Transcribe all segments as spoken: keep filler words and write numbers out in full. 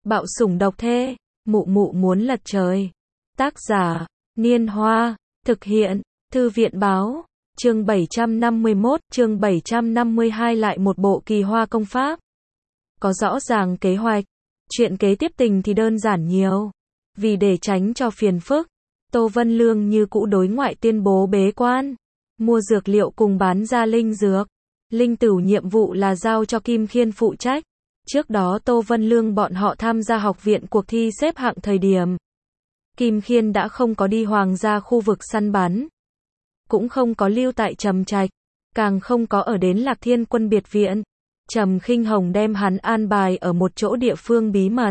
Bạo sủng độc thê, mụ mụ muốn lật trời. Tác giả, Niên Hoa, thực hiện, Thư viện Báo, chương bảy trăm năm mươi mốt, chương bảy trăm năm mươi hai lại một bộ kỳ hoa công pháp. Có rõ ràng kế hoạch, chuyện kế tiếp tình thì đơn giản nhiều. Vì để tránh cho phiền phức, Tô Vân Lương như cũ đối ngoại tuyên bố bế quan, mua dược liệu cùng bán ra linh dược. Linh Tửu nhiệm vụ là giao cho Kim Khiên phụ trách. Trước đó Tô Vân Lương bọn họ tham gia học viện cuộc thi xếp hạng thời điểm, Kim Khiên đã không có đi hoàng gia khu vực săn bắn, cũng không có lưu tại Trầm Trạch, càng không có ở đến Lạc Thiên quân biệt viện. Trầm Khinh Hồng đem hắn an bài ở một chỗ địa phương bí mật.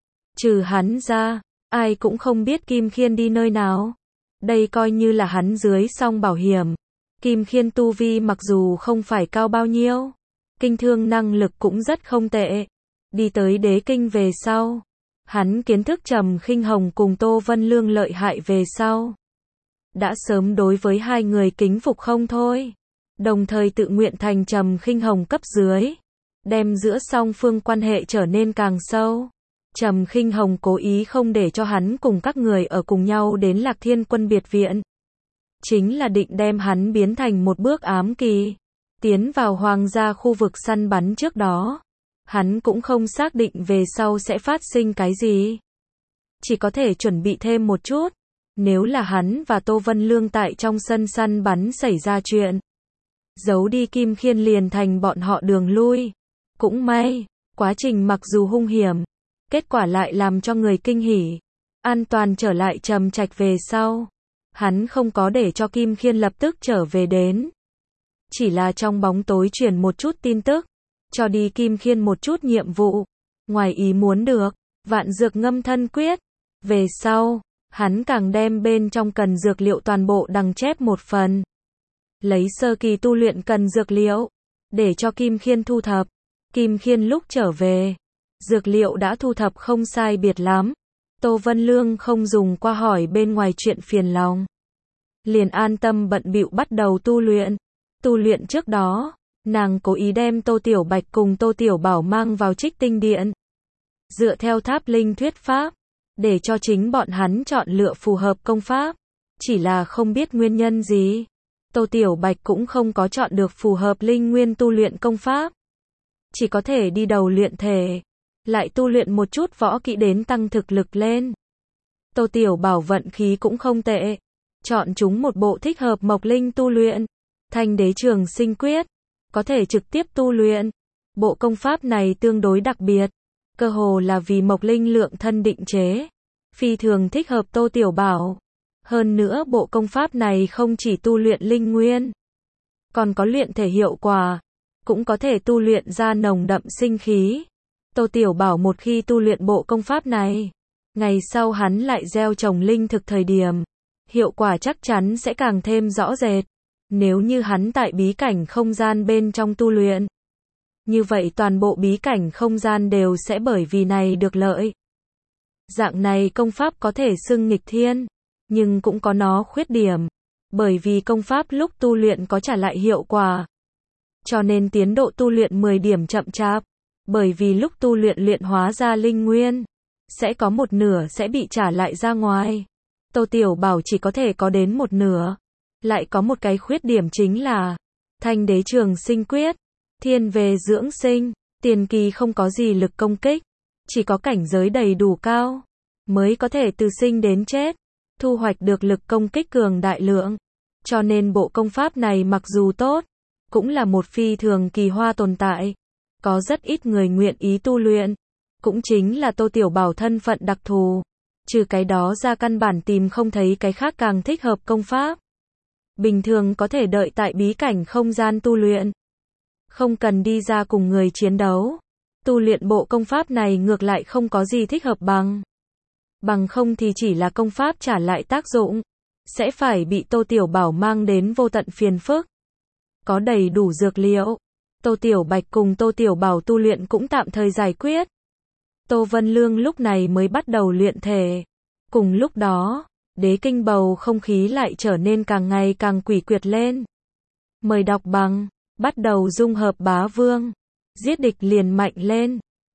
Trừ hắn ra, ai cũng không biết Kim Khiên đi nơi nào. Đây coi như là hắn dưới song bảo hiểm. Kim Khiên tu vi mặc dù không phải cao bao nhiêu, kinh thương năng lực cũng rất không tệ. Đi tới đế kinh về sau, hắn kiến thức Trầm Khinh Hồng cùng Tô Vân Lương lợi hại về sau, đã sớm đối với hai người kính phục không thôi. Đồng thời tự nguyện thành Trầm Khinh Hồng cấp dưới, đem giữa song phương quan hệ trở nên càng sâu. Trầm Khinh Hồng cố ý không để cho hắn cùng các người ở cùng nhau đến Lạc Thiên quân biệt viện, chính là định đem hắn biến thành một bước ám kỳ. Tiến vào hoàng gia khu vực săn bắn trước đó, hắn cũng không xác định về sau sẽ phát sinh cái gì, chỉ có thể chuẩn bị thêm một chút. Nếu là hắn và Tô Vân Lương tại trong sân săn bắn xảy ra chuyện, giấu đi Kim Khiên liền thành bọn họ đường lui. Cũng may, quá trình mặc dù hung hiểm, kết quả lại làm cho người kinh hỉ. An toàn trở lại Trầm Trạch về sau, hắn không có để cho Kim Khiên lập tức trở về đến, chỉ là trong bóng tối truyền một chút tin tức, cho đi Kim Khiên một chút nhiệm vụ. Ngoài ý muốn được, vạn dược ngâm thân quyết. Về sau, hắn càng đem bên trong cần dược liệu toàn bộ đằng chép một phần. Lấy sơ kỳ tu luyện cần dược liệu, để cho Kim Khiên thu thập. Kim Khiên lúc trở về, dược liệu đã thu thập không sai biệt lắm. Tô Vân Lương không dùng qua hỏi bên ngoài chuyện phiền lòng, liền an tâm bận bịu bắt đầu tu luyện. Tu luyện trước đó, nàng cố ý đem Tô Tiểu Bạch cùng Tô Tiểu Bảo mang vào Trích Tinh Điện, dựa theo tháp linh thuyết pháp, để cho chính bọn hắn chọn lựa phù hợp công pháp. Chỉ là không biết nguyên nhân gì, Tô Tiểu Bạch cũng không có chọn được phù hợp linh nguyên tu luyện công pháp, chỉ có thể đi đầu luyện thể, lại tu luyện một chút võ kỹ đến tăng thực lực lên. Tô Tiểu Bảo vận khí cũng không tệ, chọn chúng một bộ thích hợp mộc linh tu luyện, Thanh Đế Trường Sinh Quyết, có thể trực tiếp tu luyện. Bộ công pháp này tương đối đặc biệt, cơ hồ là vì mộc linh lượng thân định chế, phi thường thích hợp Tô Tiểu Bảo. Hơn nữa bộ công pháp này không chỉ tu luyện linh nguyên, còn có luyện thể hiệu quả, cũng có thể tu luyện ra nồng đậm sinh khí. Tô Tiểu Bảo một khi tu luyện bộ công pháp này, ngày sau hắn lại gieo trồng linh thực thời điểm, hiệu quả chắc chắn sẽ càng thêm rõ rệt. Nếu như hắn tại bí cảnh không gian bên trong tu luyện, như vậy toàn bộ bí cảnh không gian đều sẽ bởi vì này được lợi. Dạng này công pháp có thể xưng nghịch thiên, nhưng cũng có nó khuyết điểm, bởi vì công pháp lúc tu luyện có trả lại hiệu quả, cho nên tiến độ tu luyện mười điểm chậm chạp, bởi vì lúc tu luyện luyện hóa ra linh nguyên, sẽ có một nửa sẽ bị trả lại ra ngoài. Tô Tiểu Bảo chỉ có thể có đến một nửa. Lại có một cái khuyết điểm chính là Thanh Đế Trường Sinh Quyết, thiên về dưỡng sinh, tiền kỳ không có gì lực công kích, chỉ có cảnh giới đầy đủ cao, mới có thể từ sinh đến chết, thu hoạch được lực công kích cường đại lượng. Cho nên bộ công pháp này mặc dù tốt, cũng là một phi thường kỳ hoa tồn tại, có rất ít người nguyện ý tu luyện, cũng chính là Tô Tiểu Bảo thân phận đặc thù. Trừ cái đó ra căn bản tìm không thấy cái khác càng thích hợp công pháp. Bình thường có thể đợi tại bí cảnh không gian tu luyện, không cần đi ra cùng người chiến đấu. Tu luyện bộ công pháp này ngược lại không có gì thích hợp bằng. Bằng không thì chỉ là công pháp trả lại tác dụng, sẽ phải bị Tô Tiểu Bảo mang đến vô tận phiền phức. Có đầy đủ dược liệu, Tô Tiểu Bạch cùng Tô Tiểu Bảo tu luyện cũng tạm thời giải quyết. Tô Vân Lương lúc này mới bắt đầu luyện thể. Cùng lúc đó, đế kinh bầu không khí lại trở nên càng ngày càng quỷ quyệt lên. Mời đọc bằng, bắt đầu dung hợp bá vương, giết địch liền mạnh lên.